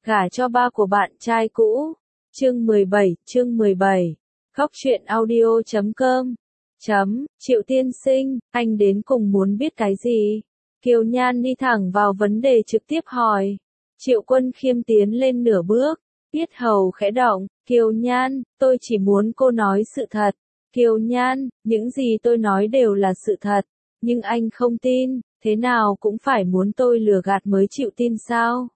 Gả cho ba của bạn trai cũ. Chương 17. Khóc chuyện audio.com. Triệu tiên sinh, anh đến cùng muốn biết cái gì? Kiều Nhan đi thẳng vào vấn đề trực tiếp hỏi. Triệu Quân Khiêm tiến lên nửa bước, yết hầu khẽ động. Kiều Nhan, tôi chỉ muốn cô nói sự thật. Kiều Nhan, những gì tôi nói đều là sự thật, nhưng anh không tin, thế nào cũng phải muốn tôi lừa gạt mới chịu tin sao?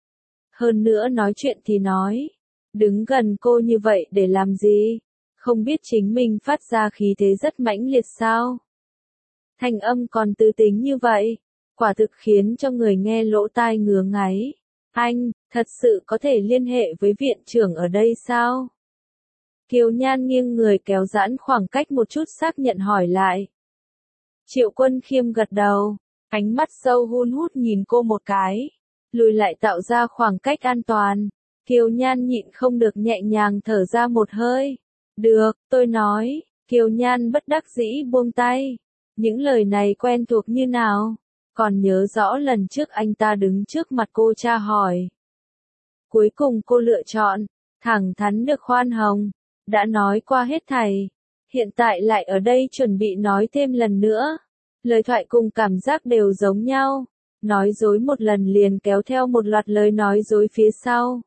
Hơn nữa nói chuyện thì nói, đứng gần cô như vậy để làm gì? Không biết chính mình phát ra khí thế rất mãnh liệt sao? Thanh âm còn tư tính như vậy, quả thực khiến cho người nghe lỗ tai ngứa ngáy. Anh, thật sự có thể liên hệ với viện trưởng ở đây sao? Kiều Nhan nghiêng người kéo giãn khoảng cách một chút xác nhận hỏi lại. Triệu Quân Khiêm gật đầu, ánh mắt sâu hun hút nhìn cô một cái, lùi lại tạo ra khoảng cách an toàn. Kiều Nhan nhịn không được nhẹ nhàng thở ra một hơi. Được, tôi nói. Kiều Nhan bất đắc dĩ buông tay. Những lời này quen thuộc như nào? Còn nhớ rõ lần trước anh ta đứng trước mặt cô tra hỏi. Cuối cùng cô lựa chọn, thẳng thắn được khoan hồng. Đã nói qua hết thảy, hiện tại lại ở đây chuẩn bị nói thêm lần nữa. Lời thoại cùng cảm giác đều giống nhau. Nói dối một lần liền kéo theo một loạt lời nói dối phía sau.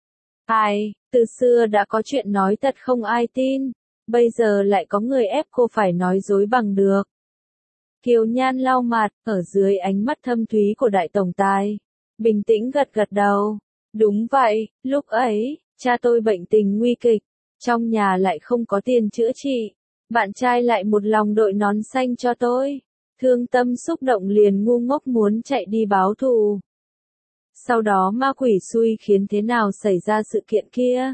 Ai, từ xưa đã có chuyện nói thật không ai tin, bây giờ lại có người ép cô phải nói dối bằng được. Kiều Nhan lau mặt, ở dưới ánh mắt thâm thúy của đại tổng tài, bình tĩnh gật gật đầu. Đúng vậy, lúc ấy, cha tôi bệnh tình nguy kịch, trong nhà lại không có tiền chữa trị, bạn trai lại một lòng đội nón xanh cho tôi. Thương tâm xúc động liền ngu ngốc muốn chạy đi báo thù. Sau đó ma quỷ xui khiến thế nào xảy ra sự kiện kia?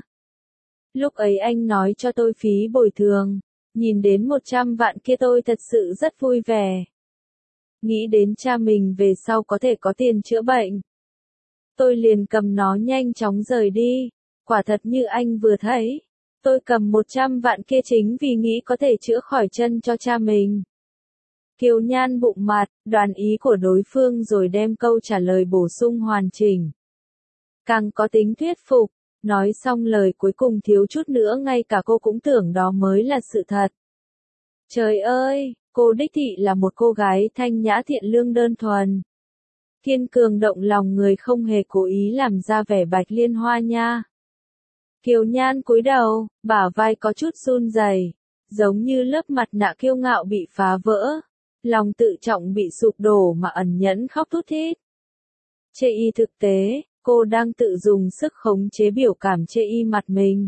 Lúc ấy anh nói cho tôi phí bồi thường, nhìn đến 100 vạn kia tôi thật sự rất vui vẻ. Nghĩ đến cha mình về sau có thể có tiền chữa bệnh. Tôi liền cầm nó nhanh chóng rời đi, quả thật như anh vừa thấy. Tôi cầm 100 vạn kia chính vì nghĩ có thể chữa khỏi chân cho cha mình. Kiều Nhan bụng mặt, đoán ý của đối phương rồi đem câu trả lời bổ sung hoàn chỉnh. Càng có tính thuyết phục, nói xong lời cuối cùng thiếu chút nữa ngay cả cô cũng tưởng đó mới là sự thật. Trời ơi, cô đích thị là một cô gái thanh nhã thiện lương đơn thuần. Kiên cường động lòng người không hề cố ý làm ra vẻ bạch liên hoa nha. Kiều Nhan cúi đầu, bả vai có chút run rẩy, giống như lớp mặt nạ kiêu ngạo bị phá vỡ. Lòng tự trọng bị sụp đổ mà ẩn nhẫn khóc thút thít. Chê y thực tế, cô đang tự dùng sức khống chế biểu cảm chê y mặt mình.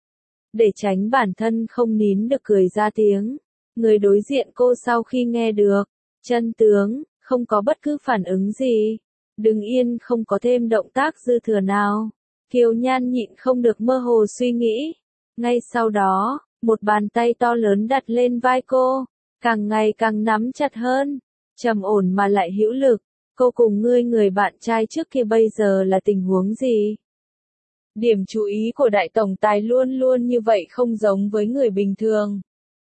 Để tránh bản thân không nín được cười ra tiếng. Người đối diện cô sau khi nghe được chân tướng, không có bất cứ phản ứng gì. Đứng yên không có thêm động tác dư thừa nào. Kiều Nhan nhịn không được mơ hồ suy nghĩ. Ngay sau đó, một bàn tay to lớn đặt lên vai cô. Càng ngày càng nắm chặt hơn, trầm ổn mà lại hữu lực. Cô cùng người bạn trai trước kia bây giờ là tình huống gì? Điểm chú ý của đại tổng tài luôn luôn như vậy không giống với người bình thường.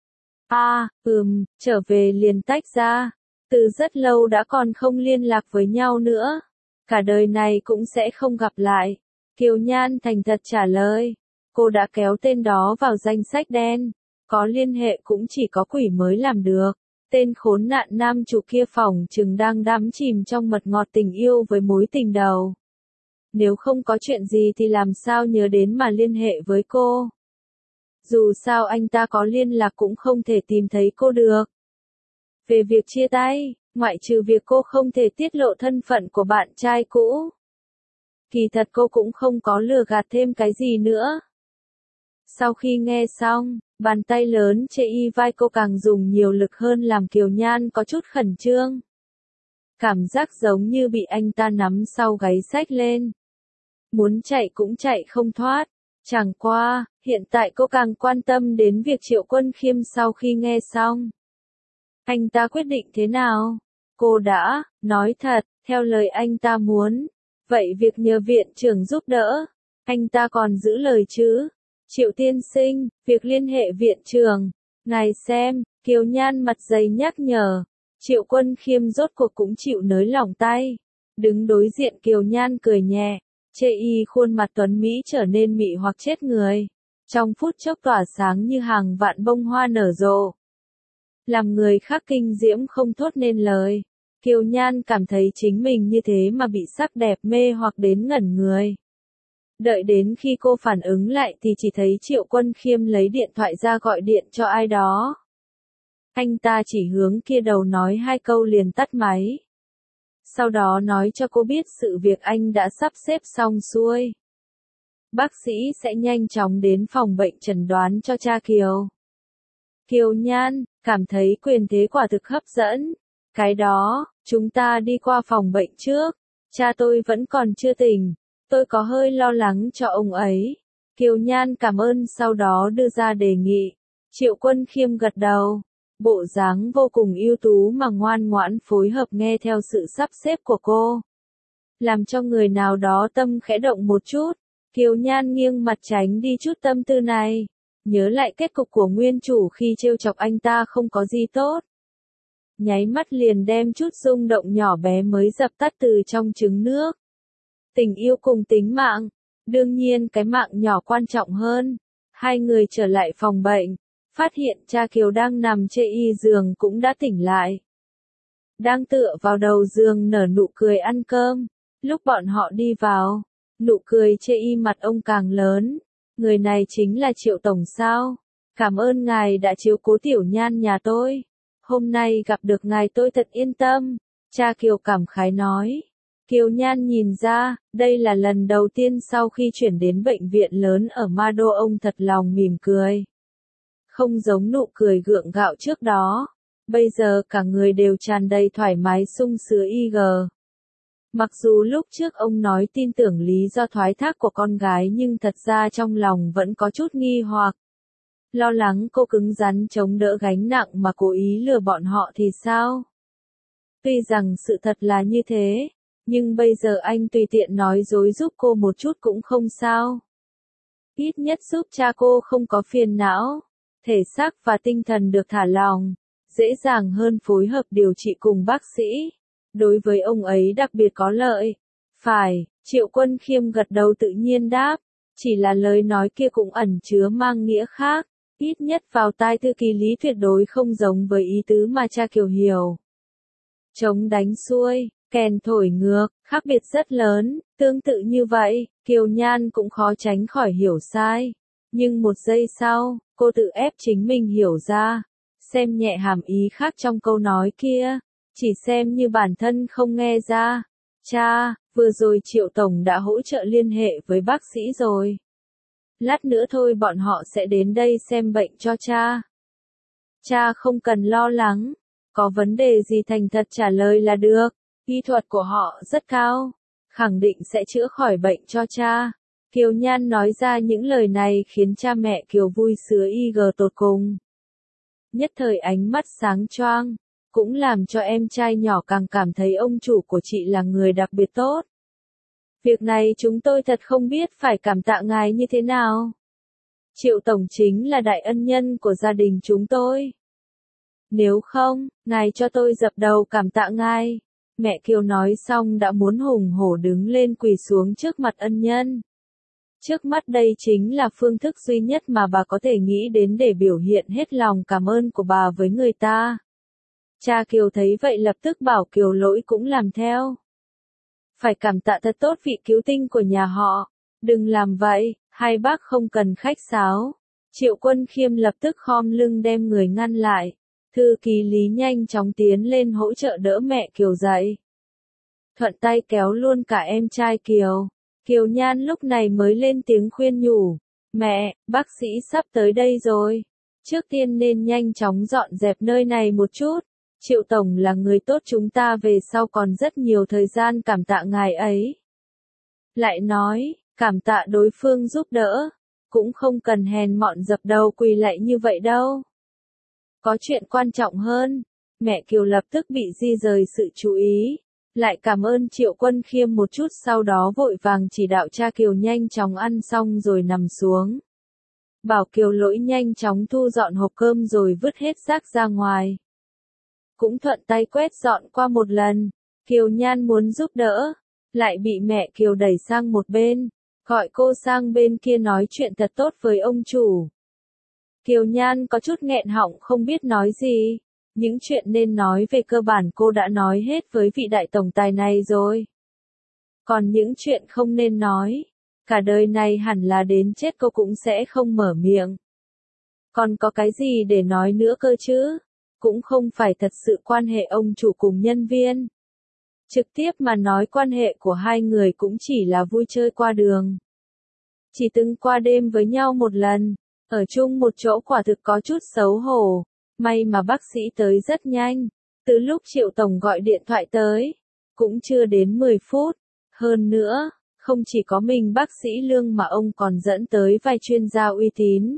Trở về liền tách ra. Từ rất lâu đã còn không liên lạc với nhau nữa. Cả đời này cũng sẽ không gặp lại. Kiều Nhan thành thật trả lời. Cô đã kéo tên đó vào danh sách đen. Có liên hệ cũng chỉ có quỷ mới làm được. Tên khốn nạn nam chủ kia phỏng chừng đang đắm chìm trong mật ngọt tình yêu với mối tình đầu. Nếu không có chuyện gì thì làm sao nhớ đến mà liên hệ với cô. Dù sao anh ta có liên lạc cũng không thể tìm thấy cô được. Về việc chia tay, ngoại trừ việc cô không thể tiết lộ thân phận của bạn trai cũ. Kỳ thật cô cũng không có lừa gạt thêm cái gì nữa. Sau khi nghe xong, bàn tay lớn chê y vai cô càng dùng nhiều lực hơn làm Kiều Nhan có chút khẩn trương. Cảm giác giống như bị anh ta nắm sau gáy xách lên. Muốn chạy cũng chạy không thoát. Chẳng qua, hiện tại cô càng quan tâm đến việc Triệu Quân Khiêm sau khi nghe xong. Anh ta quyết định thế nào? Cô đã, nói thật, theo lời anh ta muốn. Vậy việc nhờ viện trưởng giúp đỡ, anh ta còn giữ lời chứ? Triệu tiên sinh, việc liên hệ viện trưởng. Ngài xem, Kiều Nhan mặt dày nhắc nhở. Triệu Quân Khiêm rốt cuộc cũng chịu nới lỏng tay. Đứng đối diện Kiều Nhan cười nhẹ. Chê Y khuôn mặt tuấn Mỹ trở nên mị hoặc chết người. Trong phút chốc tỏa sáng như hàng vạn bông hoa nở rộ. Làm người khác kinh diễm không thốt nên lời. Kiều Nhan cảm thấy chính mình như thế mà bị sắc đẹp mê hoặc đến ngẩn người. Đợi đến khi cô phản ứng lại thì chỉ thấy Triệu Quân Khiêm lấy điện thoại ra gọi điện cho ai đó. Anh ta chỉ hướng kia đầu nói 2 câu liền tắt máy. Sau đó nói cho cô biết sự việc anh đã sắp xếp xong xuôi. Bác sĩ sẽ nhanh chóng đến phòng bệnh chẩn đoán cho cha Kiều. Kiều Nhan cảm thấy quyền thế quả thực hấp dẫn. Cái đó, chúng ta đi qua phòng bệnh trước. Cha tôi vẫn còn chưa tỉnh. Tôi có hơi lo lắng cho ông ấy. Kiều Nhan cảm ơn sau đó đưa ra đề nghị. Triệu Quân Khiêm gật đầu. Bộ dáng vô cùng ưu tú mà ngoan ngoãn phối hợp nghe theo sự sắp xếp của cô. Làm cho người nào đó tâm khẽ động một chút. Kiều Nhan nghiêng mặt tránh đi chút tâm tư này. Nhớ lại kết cục của nguyên chủ khi trêu chọc anh ta không có gì tốt. Nháy mắt liền đem chút rung động nhỏ bé mới dập tắt từ trong trứng nước. Tình yêu cùng tính mạng. Đương nhiên cái mạng nhỏ quan trọng hơn. Hai người trở lại phòng bệnh. Phát hiện cha Kiều đang nằm trên y giường cũng đã tỉnh lại. Đang tựa vào đầu giường nở nụ cười ăn cơm. Lúc bọn họ đi vào, nụ cười trên y mặt ông càng lớn. Người này chính là Triệu Tổng sao? Cảm ơn ngài đã chiếu cố Tiểu Nhan nhà tôi. Hôm nay gặp được ngài tôi thật yên tâm. Cha Kiều cảm khái nói. Kiều Nhan nhìn ra, đây là lần đầu tiên sau khi chuyển đến bệnh viện lớn ở Ma Đô ông thật lòng mỉm cười. Không giống nụ cười gượng gạo trước đó. Bây giờ cả người đều tràn đầy thoải mái sung sướng IG. Mặc dù lúc trước ông nói tin tưởng lý do thoái thác của con gái nhưng thật ra trong lòng vẫn có chút nghi hoặc. Lo lắng cô cứng rắn chống đỡ gánh nặng mà cố ý lừa bọn họ thì sao? Tuy rằng sự thật là như thế, nhưng bây giờ anh tùy tiện nói dối giúp cô một chút cũng không sao. Ít nhất giúp cha cô không có phiền não, thể xác và tinh thần được thả lỏng, dễ dàng hơn phối hợp điều trị cùng bác sĩ. Đối với ông ấy đặc biệt có lợi. Phải, Triệu Quân Khiêm gật đầu tự nhiên đáp, chỉ là lời nói kia cũng ẩn chứa mang nghĩa khác, ít nhất vào tai thư ký Lý tuyệt đối không giống với ý tứ mà cha Kiều hiểu. Trống đánh xuôi, kèn thổi ngược, khác biệt rất lớn, tương tự như vậy, Kiều Nhan cũng khó tránh khỏi hiểu sai. Nhưng một giây sau, cô tự ép chính mình hiểu ra, xem nhẹ hàm ý khác trong câu nói kia. Chỉ xem như bản thân không nghe ra. Cha, vừa rồi Triệu Tổng đã hỗ trợ liên hệ với bác sĩ rồi. Lát nữa thôi bọn họ sẽ đến đây xem bệnh cho cha. Cha không cần lo lắng. Có vấn đề gì thành thật trả lời là được. Y thuật của họ rất cao. Khẳng định sẽ chữa khỏi bệnh cho cha. Kiều Nhan nói ra những lời này khiến cha mẹ Kiều vui sướng IG tột cùng. Nhất thời ánh mắt sáng choang. Cũng làm cho em trai nhỏ càng cảm thấy ông chủ của chị là người đặc biệt tốt. Việc này chúng tôi thật không biết phải cảm tạ ngài như thế nào. Triệu Tổng chính là đại ân nhân của gia đình chúng tôi. Nếu không, ngài cho tôi dập đầu cảm tạ ngài. Mẹ Kiều nói xong đã muốn hùng hổ đứng lên quỳ xuống trước mặt ân nhân. Trước mắt đây chính là phương thức duy nhất mà bà có thể nghĩ đến để biểu hiện hết lòng cảm ơn của bà với người ta. Cha Kiều thấy vậy lập tức bảo Kiều Lỗi cũng làm theo. Phải cảm tạ thật tốt vị cứu tinh của nhà họ. Đừng làm vậy, hai bác không cần khách sáo. Triệu Quân Khiêm lập tức khom lưng đem người ngăn lại. Thư ký Lý nhanh chóng tiến lên hỗ trợ đỡ mẹ Kiều dậy. Thuận tay kéo luôn cả em trai Kiều. Kiều Nhan lúc này mới lên tiếng khuyên nhủ. Mẹ, bác sĩ sắp tới đây rồi. Trước tiên nên nhanh chóng dọn dẹp nơi này một chút. Triệu Tổng là người tốt chúng ta về sau còn rất nhiều thời gian cảm tạ ngài ấy. Lại nói, cảm tạ đối phương giúp đỡ, cũng không cần hèn mọn dập đầu quỳ lạy như vậy đâu. Có chuyện quan trọng hơn, mẹ Kiều lập tức bị di rời sự chú ý, lại cảm ơn Triệu Quân Khiêm một chút sau đó vội vàng chỉ đạo cha Kiều nhanh chóng ăn xong rồi nằm xuống. Bảo Kiều Lỗi nhanh chóng thu dọn hộp cơm rồi vứt hết rác ra ngoài. Cũng thuận tay quét dọn qua một lần. Kiều Nhan muốn giúp đỡ, lại bị mẹ Kiều đẩy sang một bên, gọi cô sang bên kia nói chuyện thật tốt với ông chủ. Kiều Nhan có chút nghẹn họng không biết nói gì, những chuyện nên nói về cơ bản cô đã nói hết với vị đại tổng tài này rồi. Còn những chuyện không nên nói, cả đời này hẳn là đến chết cô cũng sẽ không mở miệng. Còn có cái gì để nói nữa cơ chứ? Cũng không phải thật sự quan hệ ông chủ cùng nhân viên. Trực tiếp mà nói quan hệ của hai người cũng chỉ là vui chơi qua đường. Chỉ từng qua đêm với nhau một lần, ở chung một chỗ quả thực có chút xấu hổ. May mà bác sĩ tới rất nhanh, từ lúc Triệu Tổng gọi điện thoại tới, cũng chưa đến 10 phút. Hơn nữa, không chỉ có mình bác sĩ Lương mà ông còn dẫn tới vài chuyên gia uy tín.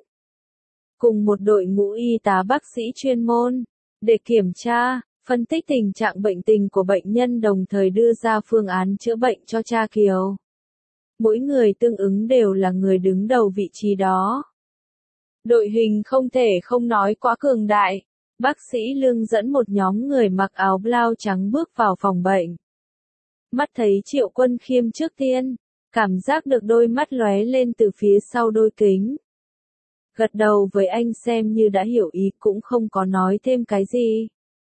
Cùng một đội ngũ y tá bác sĩ chuyên môn, để kiểm tra, phân tích tình trạng bệnh tình của bệnh nhân đồng thời đưa ra phương án chữa bệnh cho cha Kiều. Mỗi người tương ứng đều là người đứng đầu vị trí đó. Đội hình không thể không nói quá cường đại. Bác sĩ Lương dẫn một nhóm người mặc áo blau trắng bước vào phòng bệnh. Mắt thấy Triệu Quân Khiêm trước tiên, cảm giác được đôi mắt lóe lên từ phía sau đôi kính. Gật đầu với anh xem như đã hiểu ý cũng không có nói thêm cái gì.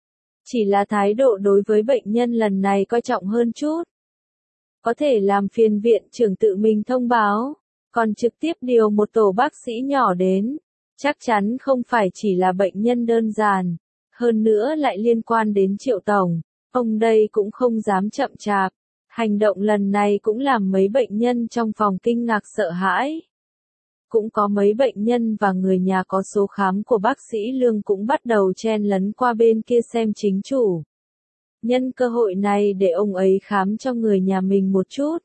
Chỉ là thái độ đối với bệnh nhân lần này coi trọng hơn chút. Có thể làm phiền viện trưởng tự mình thông báo, còn trực tiếp điều một tổ bác sĩ nhỏ đến. Chắc chắn không phải chỉ là bệnh nhân đơn giản, hơn nữa lại liên quan đến Triệu Tổng, ông đây cũng không dám chậm chạp. Hành động lần này cũng làm mấy bệnh nhân trong phòng kinh ngạc sợ hãi. Cũng có mấy bệnh nhân và người nhà có số khám của bác sĩ Lương cũng bắt đầu chen lấn qua bên kia xem chính chủ. Nhân cơ hội này để ông ấy khám cho người nhà mình một chút.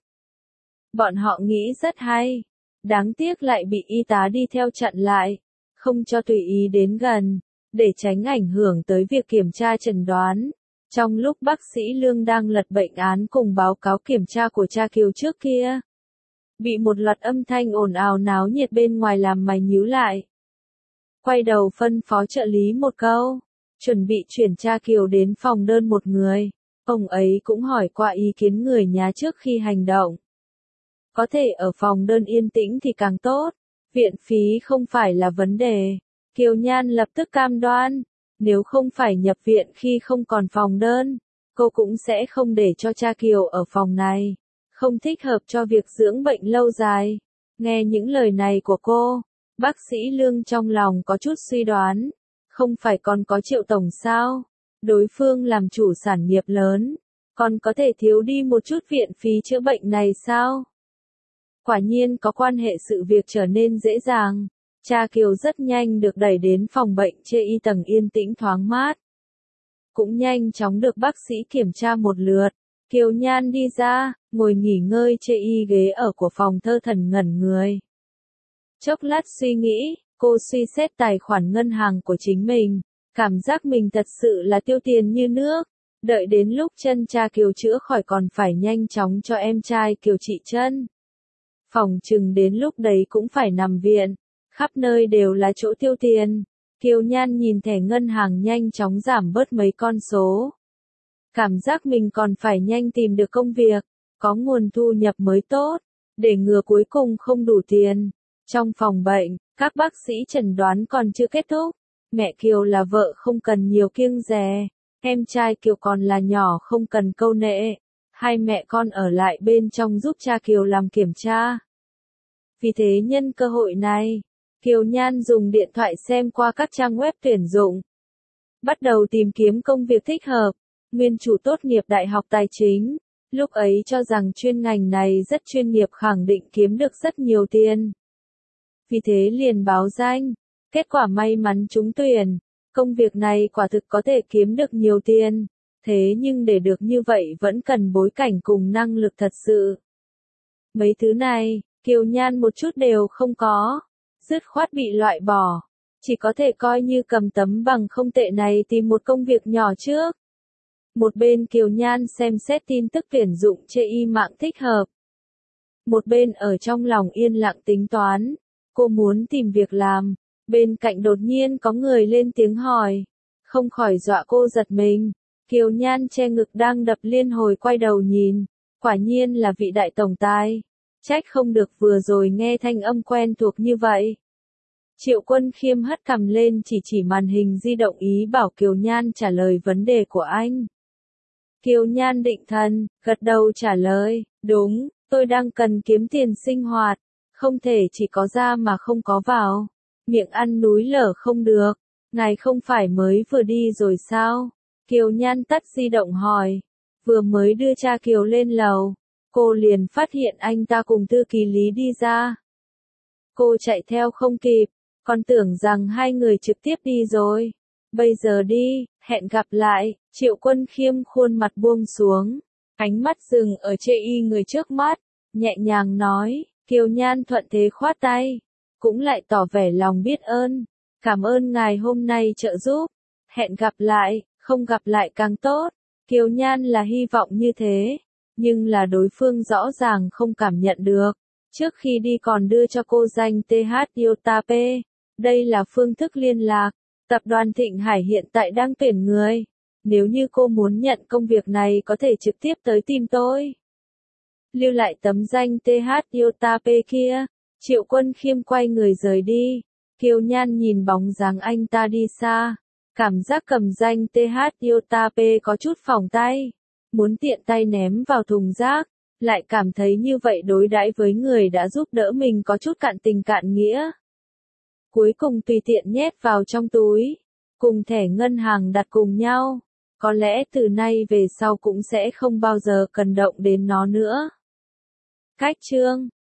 Bọn họ nghĩ rất hay, đáng tiếc lại bị y tá đi theo chặn lại, không cho tùy ý đến gần, để tránh ảnh hưởng tới việc kiểm tra chẩn đoán. Trong lúc bác sĩ Lương đang lật bệnh án cùng báo cáo kiểm tra của cha Kiều trước kia, bị một loạt âm thanh ồn ào náo nhiệt bên ngoài làm mày nhíu lại. Quay đầu phân phó trợ lý một câu, chuẩn bị chuyển cha Kiều đến phòng đơn một người. Ông ấy cũng hỏi qua ý kiến người nhà trước khi hành động. Có thể ở phòng đơn yên tĩnh thì càng tốt, viện phí không phải là vấn đề. Kiều Nhan lập tức cam đoan, nếu không phải nhập viện khi không còn phòng đơn, cô cũng sẽ không để cho cha Kiều ở phòng này. Không thích hợp cho việc dưỡng bệnh lâu dài. Nghe những lời này của cô, bác sĩ Lương trong lòng có chút suy đoán. Không phải còn có Triệu Tổng sao? Đối phương làm chủ sản nghiệp lớn, còn có thể thiếu đi một chút viện phí chữa bệnh này sao? Quả nhiên có quan hệ, sự việc trở nên dễ dàng. Cha Kiều rất nhanh được đẩy đến phòng bệnh chê y tầng yên tĩnh thoáng mát. Cũng nhanh chóng được bác sĩ kiểm tra một lượt. Kiều Nhan đi ra, ngồi nghỉ ngơi chê y ghế ở của phòng thơ thần ngẩn người. Chốc lát suy nghĩ, cô suy xét tài khoản ngân hàng của chính mình. Cảm giác mình thật sự là tiêu tiền như nước. Đợi đến lúc chân cha Kiều chữa khỏi còn phải nhanh chóng cho em trai Kiều trị chân. Phòng chừng đến lúc đấy cũng phải nằm viện. Khắp nơi đều là chỗ tiêu tiền. Kiều Nhan nhìn thẻ ngân hàng nhanh chóng giảm bớt mấy con số. Cảm giác mình còn phải nhanh tìm được công việc, có nguồn thu nhập mới tốt, để ngừa cuối cùng không đủ tiền. Trong phòng bệnh, các bác sĩ chẩn đoán còn chưa kết thúc. Mẹ Kiều là vợ không cần nhiều kiêng dè, em trai Kiều còn là nhỏ không cần câu nệ. Hai mẹ con ở lại bên trong giúp cha Kiều làm kiểm tra. Vì thế nhân cơ hội này, Kiều Nhan dùng điện thoại xem qua các trang web tuyển dụng. Bắt đầu tìm kiếm công việc thích hợp. Nguyên chủ tốt nghiệp Đại học Tài chính, lúc ấy cho rằng chuyên ngành này rất chuyên nghiệp, khẳng định kiếm được rất nhiều tiền. Vì thế liền báo danh, kết quả may mắn trúng tuyển. Công việc này quả thực có thể kiếm được nhiều tiền, thế nhưng để được như vậy vẫn cần bối cảnh cùng năng lực thật sự. Mấy thứ này, Kiều Nhan một chút đều không có, dứt khoát bị loại bỏ, chỉ có thể coi như cầm tấm bằng không tệ này tìm một công việc nhỏ trước. Một bên Kiều Nhan xem xét tin tức tuyển dụng chê y mạng thích hợp. Một bên ở trong lòng yên lặng tính toán, cô muốn tìm việc làm, bên cạnh đột nhiên có người lên tiếng hỏi, không khỏi dọa cô giật mình. Kiều Nhan che ngực đang đập liên hồi quay đầu nhìn, Quả nhiên là vị đại tổng tài. Trách không được vừa rồi nghe thanh âm quen thuộc như vậy. Triệu Quân Khiêm hất cằm lên chỉ màn hình di động ý bảo Kiều Nhan trả lời vấn đề của anh. Kiều Nhan định thần, gật đầu trả lời, đúng, tôi đang cần kiếm tiền sinh hoạt, không thể chỉ có ra mà không có vào. Miệng ăn núi lở không được, ngài không phải mới vừa đi rồi sao? Kiều Nhan tắt di động hỏi, vừa mới đưa cha Kiều lên lầu, cô liền phát hiện anh ta cùng thư ký Lý đi ra. Cô chạy theo không kịp, còn tưởng rằng hai người trực tiếp đi rồi. Bây giờ đi, hẹn gặp lại. Triệu Quân Khiêm khuôn mặt buông xuống, ánh mắt dừng ở chê y người trước mắt, nhẹ nhàng nói. Kiều Nhan thuận thế khoát tay, cũng lại tỏ vẻ lòng biết ơn. Cảm ơn ngài hôm nay trợ giúp. Hẹn gặp lại, không gặp lại càng tốt. Kiều Nhan là hy vọng như thế, nhưng là đối phương rõ ràng không cảm nhận được. Trước khi đi còn đưa cho cô danh TH Iota P. Đây là phương thức liên lạc. Tập đoàn Thịnh Hải hiện tại đang tuyển người. Nếu như cô muốn nhận công việc này có thể trực tiếp tới tìm tôi. Lưu lại tấm danh TH Iota P kia. Triệu Quân Khiêm quay người rời đi. Kiều Nhan nhìn bóng dáng anh ta đi xa. Cảm giác cầm danh TH Iota P có chút phỏng tay. Muốn tiện tay ném vào thùng rác. Lại cảm thấy như vậy đối đãi với người đã giúp đỡ mình có chút cạn tình cạn nghĩa. Cuối cùng tùy tiện nhét vào trong túi, cùng thẻ ngân hàng đặt cùng nhau. Có lẽ từ nay về sau cũng sẽ không bao giờ cần động đến nó nữa. Cách chương